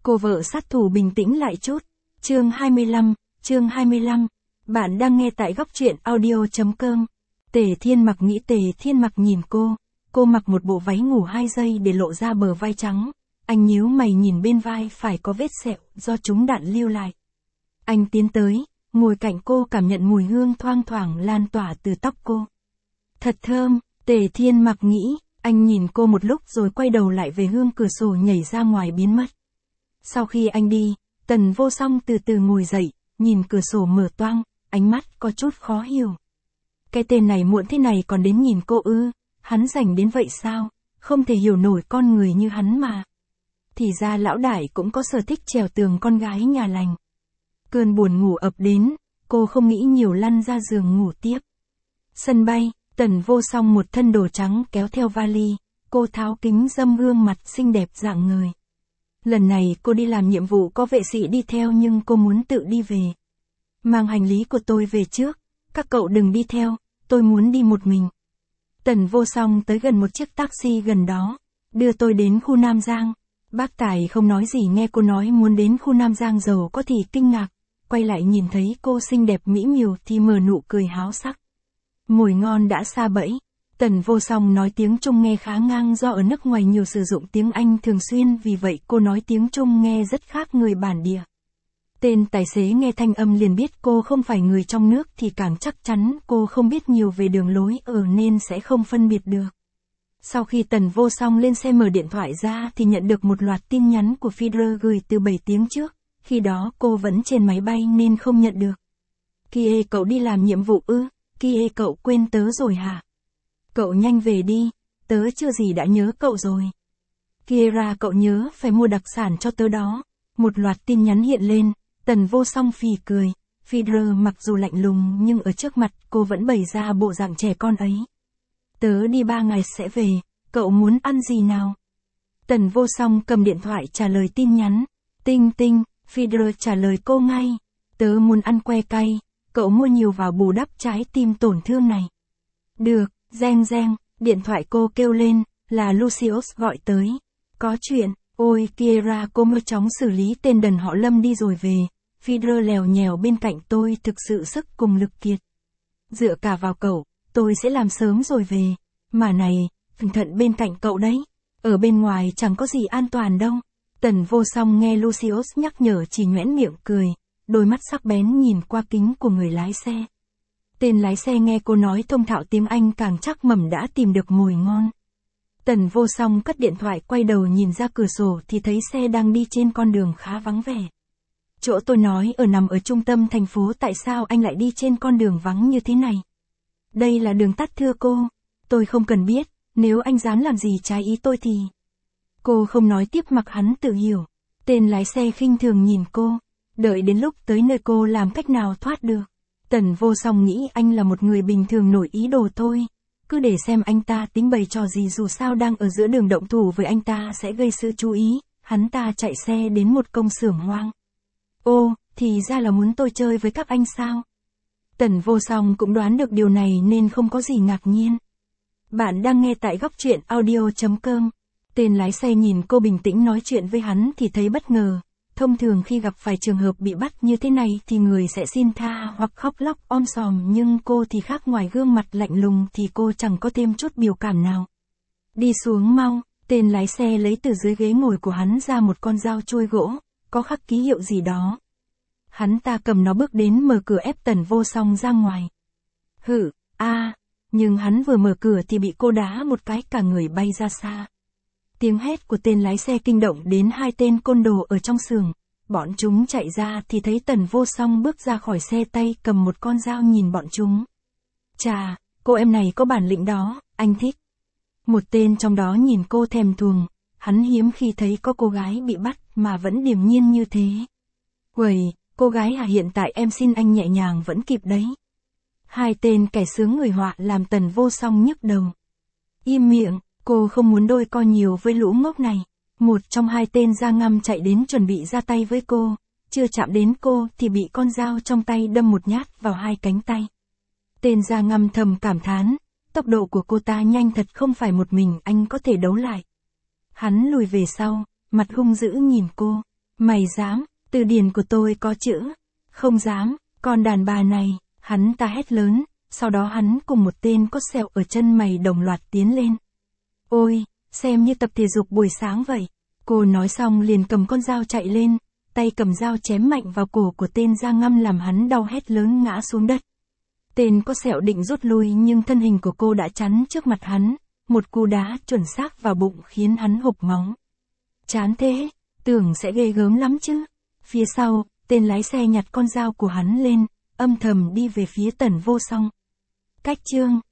Cô vợ sát thủ bình tĩnh lại chút. Chương 25. Bạn đang nghe tại góc truyện audio.com. Tề Thiên Mặc nhìn cô mặc một bộ váy ngủ 2 giây để lộ ra bờ vai trắng. Anh nhíu mày nhìn bên vai phải có vết sẹo do trúng đạn lưu lại. Anh tiến tới, ngồi cạnh cô cảm nhận mùi hương thoang thoảng lan tỏa từ tóc cô. Thật thơm, Tề Thiên Mặc nghĩ, anh nhìn cô một lúc rồi quay đầu lại về hướng cửa sổ nhảy ra ngoài biến mất. Sau khi anh đi, Tần Vô Song từ từ ngồi dậy, nhìn cửa sổ mở toang, ánh mắt có chút khó hiểu. Cái tên này muộn thế này còn đến nhìn cô ư, hắn rảnh đến vậy sao, không thể hiểu nổi con người như hắn mà. Thì ra lão đại cũng có sở thích trèo tường con gái nhà lành. Cơn buồn ngủ ập đến, cô không nghĩ nhiều lăn ra giường ngủ tiếp. Sân bay, Tần Vô Song một thân đồ trắng kéo theo vali, cô tháo kính râm gương mặt xinh đẹp rạng ngời. Lần này cô đi làm nhiệm vụ có vệ sĩ đi theo nhưng cô muốn tự đi về. Mang hành lý của tôi về trước, các cậu đừng đi theo, tôi muốn đi một mình. Tần Vô Song tới gần một chiếc taxi gần đó, đưa tôi đến khu Nam Giang. Bác tài không nói gì nghe cô nói muốn đến khu Nam Giang giàu có thì kinh ngạc, quay lại nhìn thấy cô xinh đẹp mỹ miều thì mở nụ cười háo sắc. Mồi ngon đã sa bẫy. Tần Vô Song nói tiếng Trung nghe khá ngang do ở nước ngoài nhiều sử dụng tiếng Anh thường xuyên, vì vậy cô nói tiếng Trung nghe rất khác người bản địa. Tên tài xế nghe thanh âm liền biết cô không phải người trong nước thì càng chắc chắn cô không biết nhiều về đường lối ở nên sẽ không phân biệt được. Sau khi Tần Vô Song lên xe mở điện thoại ra thì nhận được một loạt tin nhắn của Federer gửi từ 7 tiếng trước, khi đó cô vẫn trên máy bay nên không nhận được. Kia cậu đi làm nhiệm vụ ư, kia cậu quên tớ rồi hả? Cậu nhanh về đi, tớ chưa gì đã nhớ cậu rồi. Kiera cậu nhớ phải mua đặc sản cho tớ đó. Một loạt tin nhắn hiện lên, Tần Vô Song phì cười. Federer mặc dù lạnh lùng nhưng ở trước mặt cô vẫn bày ra bộ dạng trẻ con ấy. Tớ đi 3 ngày sẽ về, cậu muốn ăn gì nào? Tần Vô Song cầm điện thoại trả lời tin nhắn. Tinh tinh, Federer trả lời cô ngay. Tớ muốn ăn que cay, cậu mua nhiều vào bù đắp trái tim tổn thương này. Được, reng reng, điện thoại cô kêu lên, là Lucius gọi tới. Có chuyện, ôi Kiera cô mau chóng xử lý tên đần họ Lâm đi rồi về. Federer lèo nhèo bên cạnh tôi thực sự sức cùng lực kiệt. Dựa cả vào cậu, tôi sẽ làm sớm rồi về. Mà này, cẩn thận bên cạnh cậu đấy. Ở bên ngoài chẳng có gì an toàn đâu. Tần Vô Song nghe Lucius nhắc nhở chỉ nhoẻn miệng cười. Đôi mắt sắc bén nhìn qua kính của người lái xe. Tên lái xe nghe cô nói thông thạo tiếng Anh càng chắc mẩm đã tìm được mồi ngon. Tần Vô Song cất điện thoại quay đầu nhìn ra cửa sổ thì thấy xe đang đi trên con đường khá vắng vẻ. Chỗ tôi nói nằm ở trung tâm thành phố, tại sao anh lại đi trên con đường vắng như thế này? Đây là đường tắt thưa cô. Tôi không cần biết, nếu anh dám làm gì trái ý tôi thì... Cô không nói tiếp mặc hắn tự hiểu. Tên lái xe khinh thường nhìn cô. Đợi đến lúc tới nơi cô làm cách nào thoát được. Tần Vô Song nghĩ anh là một người bình thường nổi ý đồ thôi. Cứ để xem anh ta tính bày trò gì, dù sao đang ở giữa đường, động thủ với anh ta sẽ gây sự chú ý. Hắn ta chạy xe đến một công xưởng hoang. Ô, thì ra là muốn tôi chơi với các anh sao? Tần Vô Song cũng đoán được điều này nên không có gì ngạc nhiên. Bạn đang nghe tại góc truyện audio.com. Tên lái xe nhìn cô bình tĩnh nói chuyện với hắn thì thấy bất ngờ. Thông thường khi gặp phải trường hợp bị bắt như thế này thì người sẽ xin tha hoặc khóc lóc om sòm, nhưng cô thì khác, ngoài gương mặt lạnh lùng thì cô chẳng có thêm chút biểu cảm nào. Đi xuống mau, tên lái xe lấy từ dưới ghế ngồi của hắn ra một con dao chuôi gỗ, có khắc ký hiệu gì đó. Hắn ta cầm nó bước đến mở cửa ép Tần Vô Song ra ngoài. Nhưng hắn vừa mở cửa thì bị cô đá một cái cả người bay ra xa. Tiếng hét của tên lái xe kinh động đến 2 tên côn đồ ở trong xưởng. Bọn chúng chạy ra thì thấy Tần Vô Song bước ra khỏi xe, tay cầm một con dao nhìn bọn chúng. Chà, cô em này có bản lĩnh đó, anh thích. Một tên trong đó nhìn cô thèm thuồng, hắn hiếm khi thấy có cô gái bị bắt mà vẫn điềm nhiên như thế. Uầy, cô gái à, hiện tại em xin anh nhẹ nhàng vẫn kịp đấy. 2 tên kẻ sướng người họa làm Tần Vô Song nhức đầu. Im miệng. Cô không muốn đôi co nhiều với lũ ngốc này. Một trong 2 tên da ngăm chạy đến chuẩn bị ra tay với cô. Chưa chạm đến cô thì bị con dao trong tay đâm một nhát vào 2 cánh tay. Tên da ngăm thầm cảm thán. Tốc độ của cô ta nhanh thật, không phải một mình anh có thể đấu lại. Hắn lùi về sau, mặt hung dữ nhìn cô. Mày dám, từ điển của tôi có chữ. Không dám, con đàn bà này, hắn ta hét lớn, sau đó hắn cùng một tên có sẹo ở chân mày đồng loạt tiến lên. Ôi, xem như tập thể dục buổi sáng vậy. Cô nói xong liền cầm con dao chạy lên, tay cầm dao chém mạnh vào cổ của tên da ngăm làm hắn đau hét lớn ngã xuống đất. Tên có sẹo định rút lui nhưng thân hình của cô đã chắn trước mặt hắn, một cú đá chuẩn xác vào bụng khiến hắn hộc máu. Chán thế, tưởng sẽ ghê gớm lắm chứ. Phía sau, tên lái xe nhặt con dao của hắn lên, âm thầm đi về phía Tần Vô Song. Cách chương